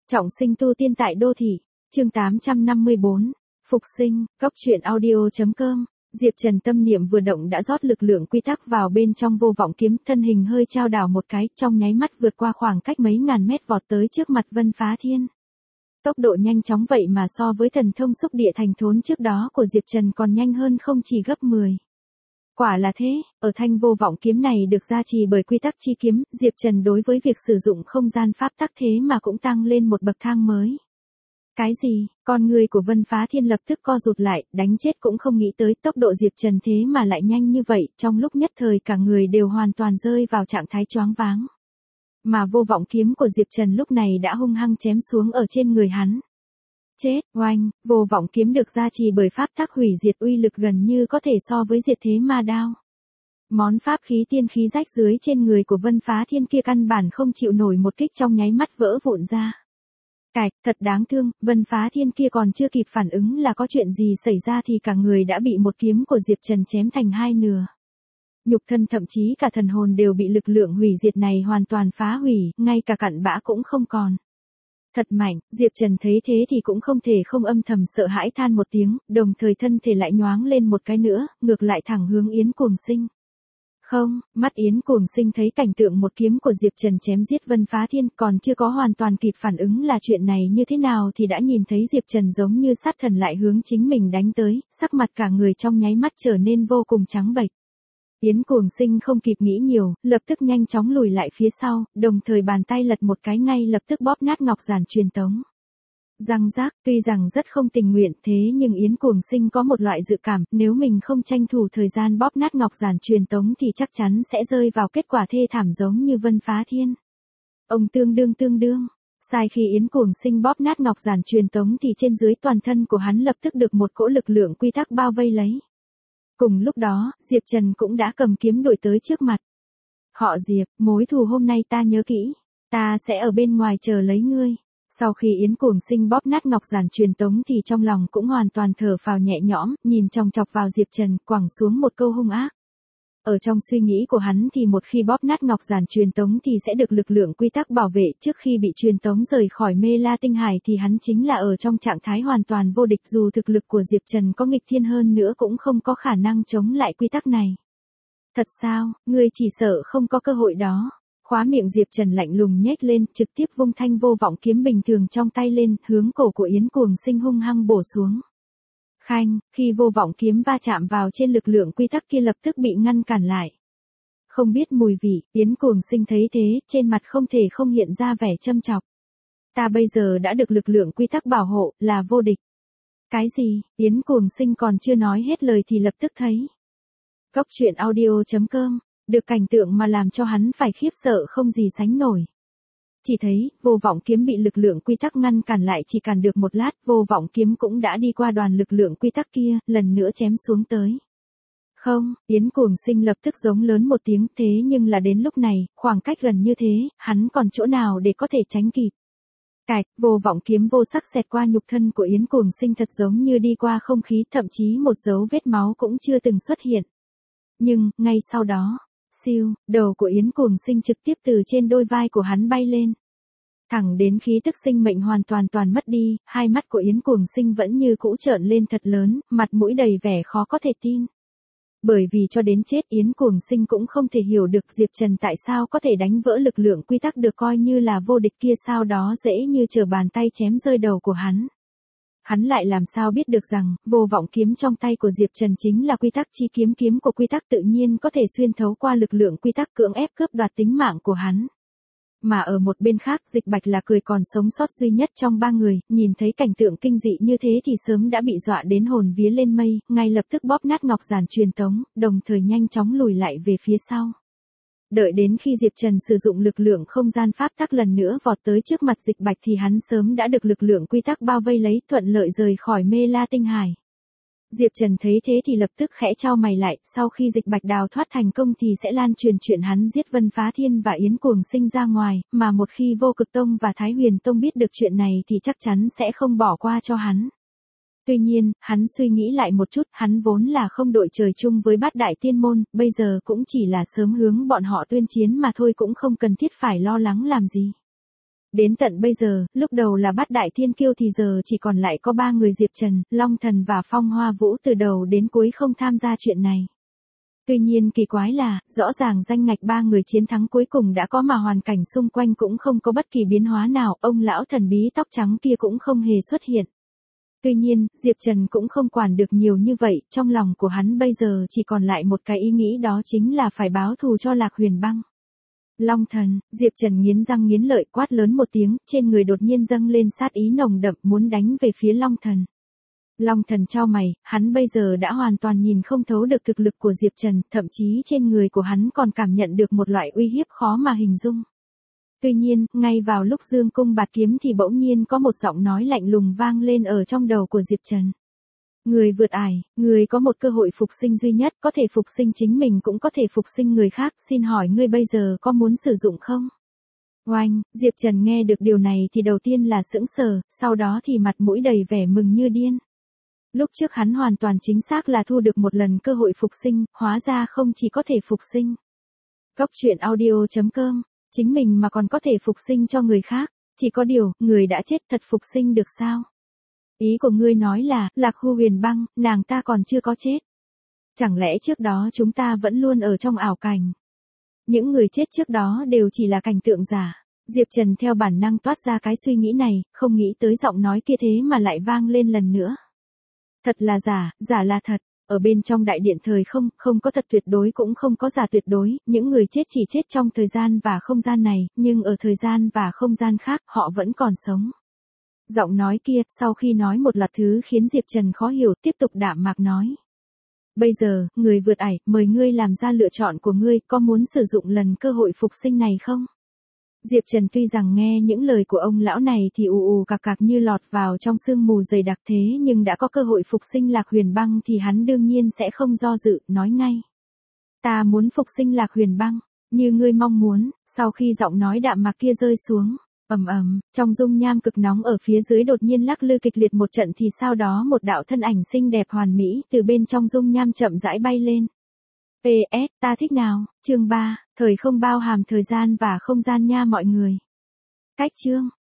Trọng sinh tu tiên tại đô thị, chương 854, Phục sinh, góc truyện audio.com. Diệp Trần tâm niệm vừa động đã rót lực lượng quy tắc vào bên trong vô vọng kiếm, thân hình hơi chao đảo một cái, trong nháy mắt vượt qua khoảng cách mấy ngàn mét vọt tới trước mặt Vân Phá Thiên. Tốc độ nhanh chóng vậy mà so với thần thông xúc địa thành thốn trước đó của Diệp Trần còn nhanh hơn không chỉ gấp 10. Quả là thế, ở thanh vô vọng kiếm này được gia trì bởi quy tắc chi kiếm, Diệp Trần đối với việc sử dụng không gian pháp tắc thế mà cũng tăng lên một bậc thang mới. Cái gì? Con người của Vân Phá Thiên lập tức co rụt lại, đánh chết cũng không nghĩ tới tốc độ Diệp Trần thế mà lại nhanh như vậy, trong lúc nhất thời cả người đều hoàn toàn rơi vào trạng thái choáng váng. Mà vô vọng kiếm của Diệp Trần lúc này đã hung hăng chém xuống ở trên người hắn. Chết, oanh, vô vọng kiếm được gia trì bởi pháp tắc hủy diệt uy lực gần như có thể so với diệt thế ma đao. Món pháp khí tiên khí rách dưới trên người của Vân Phá Thiên kia căn bản không chịu nổi một kích trong nháy mắt vỡ vụn ra. Cạch, thật đáng thương, Vân Phá Thiên kia còn chưa kịp phản ứng là có chuyện gì xảy ra thì cả người đã bị một kiếm của Diệp Trần chém thành hai nửa. Nhục thân thậm chí cả thần hồn đều bị lực lượng hủy diệt này hoàn toàn phá hủy, ngay cả cặn bã cũng không còn. Thật mạnh, Diệp Trần thấy thế thì cũng không thể không âm thầm sợ hãi than một tiếng, đồng thời thân thể lại nhoáng lên một cái nữa, ngược lại thẳng hướng Yến Cuồng Sinh. Không, mắt Yến Cuồng Sinh thấy cảnh tượng một kiếm của Diệp Trần chém giết Vân Phá Thiên còn chưa có hoàn toàn kịp phản ứng là chuyện này như thế nào thì đã nhìn thấy Diệp Trần giống như sát thần lại hướng chính mình đánh tới, sắc mặt cả người trong nháy mắt trở nên vô cùng trắng bệch. Yến Cuồng Sinh không kịp nghĩ nhiều, lập tức nhanh chóng lùi lại phía sau, đồng thời bàn tay lật một cái ngay lập tức bóp nát ngọc giản truyền tống. Răng rác, tuy rằng rất không tình nguyện thế nhưng Yến Cuồng Sinh có một loại dự cảm, nếu mình không tranh thủ thời gian bóp nát ngọc giản truyền tống thì chắc chắn sẽ rơi vào kết quả thê thảm giống như Vân Phá Thiên. Ông tương đương. Sai khi Yến Cuồng Sinh bóp nát ngọc giản truyền tống thì trên dưới toàn thân của hắn lập tức được một cỗ lực lượng quy tắc bao vây lấy. Cùng lúc đó, Diệp Trần cũng đã cầm kiếm đuổi tới trước mặt. Họ Diệp, mối thù hôm nay ta nhớ kỹ, ta sẽ ở bên ngoài chờ lấy ngươi. Sau khi Yến Cuồng Sinh bóp nát ngọc giản truyền tống thì trong lòng cũng hoàn toàn thở phào nhẹ nhõm, nhìn chòng chọc vào Diệp Trần, quẳng xuống một câu hung ác. Ở trong suy nghĩ của hắn thì một khi bóp nát ngọc giản truyền tống thì sẽ được lực lượng quy tắc bảo vệ, trước khi bị truyền tống rời khỏi Mê La Tinh Hải thì hắn chính là ở trong trạng thái hoàn toàn vô địch, dù thực lực của Diệp Trần có nghịch thiên hơn nữa cũng không có khả năng chống lại quy tắc này. Thật sao, ngươi chỉ sợ không có cơ hội đó. Khóa miệng Diệp Trần lạnh lùng nhếch lên, trực tiếp vung thanh vô vọng kiếm bình thường trong tay lên, hướng cổ của Yến Cuồng Sinh hung hăng bổ xuống. Khanh, khi vô vọng kiếm va chạm vào trên lực lượng quy tắc kia lập tức bị ngăn cản lại. Không biết mùi vị, Yến Cuồng Sinh thấy thế, trên mặt không thể không hiện ra vẻ châm chọc. Ta bây giờ đã được lực lượng quy tắc bảo hộ, là vô địch. Cái gì? Yến Cuồng Sinh còn chưa nói hết lời thì lập tức thấy. Góc truyện audio.com, được cảnh tượng mà làm cho hắn phải khiếp sợ không gì sánh nổi. Chỉ thấy, vô vọng kiếm bị lực lượng quy tắc ngăn cản lại, chỉ cản được một lát, vô vọng kiếm cũng đã đi qua đoàn lực lượng quy tắc kia, lần nữa chém xuống tới. Không, Yến Cuồng Sinh lập tức giống lớn một tiếng, thế nhưng là đến lúc này, khoảng cách gần như thế, hắn còn chỗ nào để có thể tránh kịp. Cạch, vô vọng kiếm vô sắc xẹt qua nhục thân của Yến Cuồng Sinh thật giống như đi qua không khí, thậm chí một dấu vết máu cũng chưa từng xuất hiện. Nhưng, ngay sau đó, siêu, đầu của Yến Cuồng Sinh trực tiếp từ trên đôi vai của hắn bay lên. Thẳng đến khí tức sinh mệnh hoàn toàn mất đi, hai mắt của Yến Cuồng Sinh vẫn như cũ trợn lên thật lớn, mặt mũi đầy vẻ khó có thể tin. Bởi vì cho đến chết Yến Cuồng Sinh cũng không thể hiểu được Diệp Trần tại sao có thể đánh vỡ lực lượng quy tắc được coi như là vô địch kia, sau đó dễ như trở bàn tay chém rơi đầu của hắn. Hắn lại làm sao biết được rằng, vô vọng kiếm trong tay của Diệp Trần chính là quy tắc chi kiếm, kiếm của quy tắc tự nhiên có thể xuyên thấu qua lực lượng quy tắc cưỡng ép cướp đoạt tính mạng của hắn. Mà ở một bên khác, Dịch Bạch là cười còn sống sót duy nhất trong ba người, nhìn thấy cảnh tượng kinh dị như thế thì sớm đã bị dọa đến hồn vía lên mây, ngay lập tức bóp nát ngọc giản truyền tống, đồng thời nhanh chóng lùi lại về phía sau. Đợi đến khi Diệp Trần sử dụng lực lượng không gian pháp tắc lần nữa vọt tới trước mặt Dịch Bạch thì hắn sớm đã được lực lượng quy tắc bao vây lấy, thuận lợi rời khỏi Mê La Tinh Hải. Diệp Trần thấy thế thì lập tức khẽ chau mày lại, sau khi Dịch Bạch đào thoát thành công thì sẽ lan truyền chuyện hắn giết Vân Phá Thiên và Yến Cuồng Sinh ra ngoài, mà một khi Vô Cực Tông và Thái Huyền Tông biết được chuyện này thì chắc chắn sẽ không bỏ qua cho hắn. Tuy nhiên, hắn suy nghĩ lại một chút, hắn vốn là không đội trời chung với Bát Đại Tiên Môn, bây giờ cũng chỉ là sớm hướng bọn họ tuyên chiến mà thôi, cũng không cần thiết phải lo lắng làm gì. Đến tận bây giờ, lúc đầu là bát đại thiên kiêu thì giờ chỉ còn lại có 3 người Diệp Trần, Long Thần và Phong Hoa Vũ từ đầu đến cuối không tham gia chuyện này. Tuy nhiên kỳ quái là, rõ ràng danh ngạch 3 người chiến thắng cuối cùng đã có mà hoàn cảnh xung quanh cũng không có bất kỳ biến hóa nào, ông lão thần bí tóc trắng kia cũng không hề xuất hiện. Tuy nhiên, Diệp Trần cũng không quản được nhiều như vậy, trong lòng của hắn bây giờ chỉ còn lại một cái ý nghĩ, đó chính là phải báo thù cho Lạc Huyền Băng. Long Thần, Diệp Trần nghiến răng nghiến lợi quát lớn một tiếng, trên người đột nhiên dâng lên sát ý nồng đậm muốn đánh về phía Long Thần. Long Thần chau mày, hắn bây giờ đã hoàn toàn nhìn không thấu được thực lực của Diệp Trần, thậm chí trên người của hắn còn cảm nhận được một loại uy hiếp khó mà hình dung. Tuy nhiên, ngay vào lúc dương cung bạt kiếm thì bỗng nhiên có một giọng nói lạnh lùng vang lên ở trong đầu của Diệp Trần. Người vượt ải, người có một cơ hội phục sinh duy nhất, có thể phục sinh chính mình cũng có thể phục sinh người khác, xin hỏi ngươi bây giờ có muốn sử dụng không? Oanh, Diệp Trần nghe được điều này thì đầu tiên là sững sờ, sau đó thì mặt mũi đầy vẻ mừng như điên. Lúc trước hắn hoàn toàn chính xác là thu được một lần cơ hội phục sinh, hóa ra không chỉ có thể phục sinh. Cốc truyện audio.com, chính mình mà còn có thể phục sinh cho người khác, chỉ có điều, người đã chết thật phục sinh được sao? Ý của ngươi nói là, Lạc Huyền Băng, nàng ta còn chưa có chết. Chẳng lẽ trước đó chúng ta vẫn luôn ở trong ảo cảnh? Những người chết trước đó đều chỉ là cảnh tượng giả. Diệp Trần theo bản năng toát ra cái suy nghĩ này, không nghĩ tới giọng nói kia thế mà lại vang lên lần nữa. Thật là giả, giả là thật. Ở bên trong đại điện thời không, không có thật tuyệt đối cũng không có giả tuyệt đối, những người chết chỉ chết trong thời gian và không gian này, nhưng ở thời gian và không gian khác, họ vẫn còn sống. Giọng nói kia, sau khi nói một loạt thứ khiến Diệp Trần khó hiểu, tiếp tục đạm mạc nói. Bây giờ, người vượt ải, mời ngươi làm ra lựa chọn của ngươi, có muốn sử dụng lần cơ hội phục sinh này không? Diệp Trần tuy rằng nghe những lời của ông lão này thì ù cạc cạc như lọt vào trong sương mù dày đặc thế nhưng đã có cơ hội phục sinh Lạc Huyền Băng thì hắn đương nhiên sẽ không do dự, nói ngay. Ta muốn phục sinh Lạc Huyền Băng, như ngươi mong muốn, sau khi giọng nói đạm mạc kia rơi xuống. Trong dung nham cực nóng ở phía dưới đột nhiên lắc lư kịch liệt một trận thì sau đó một đạo thân ảnh xinh đẹp hoàn mỹ từ bên trong dung nham chậm rãi bay lên. PS, ta thích nào, chương 3, thời không bao hàm thời gian và không gian nha mọi người. Cách chương.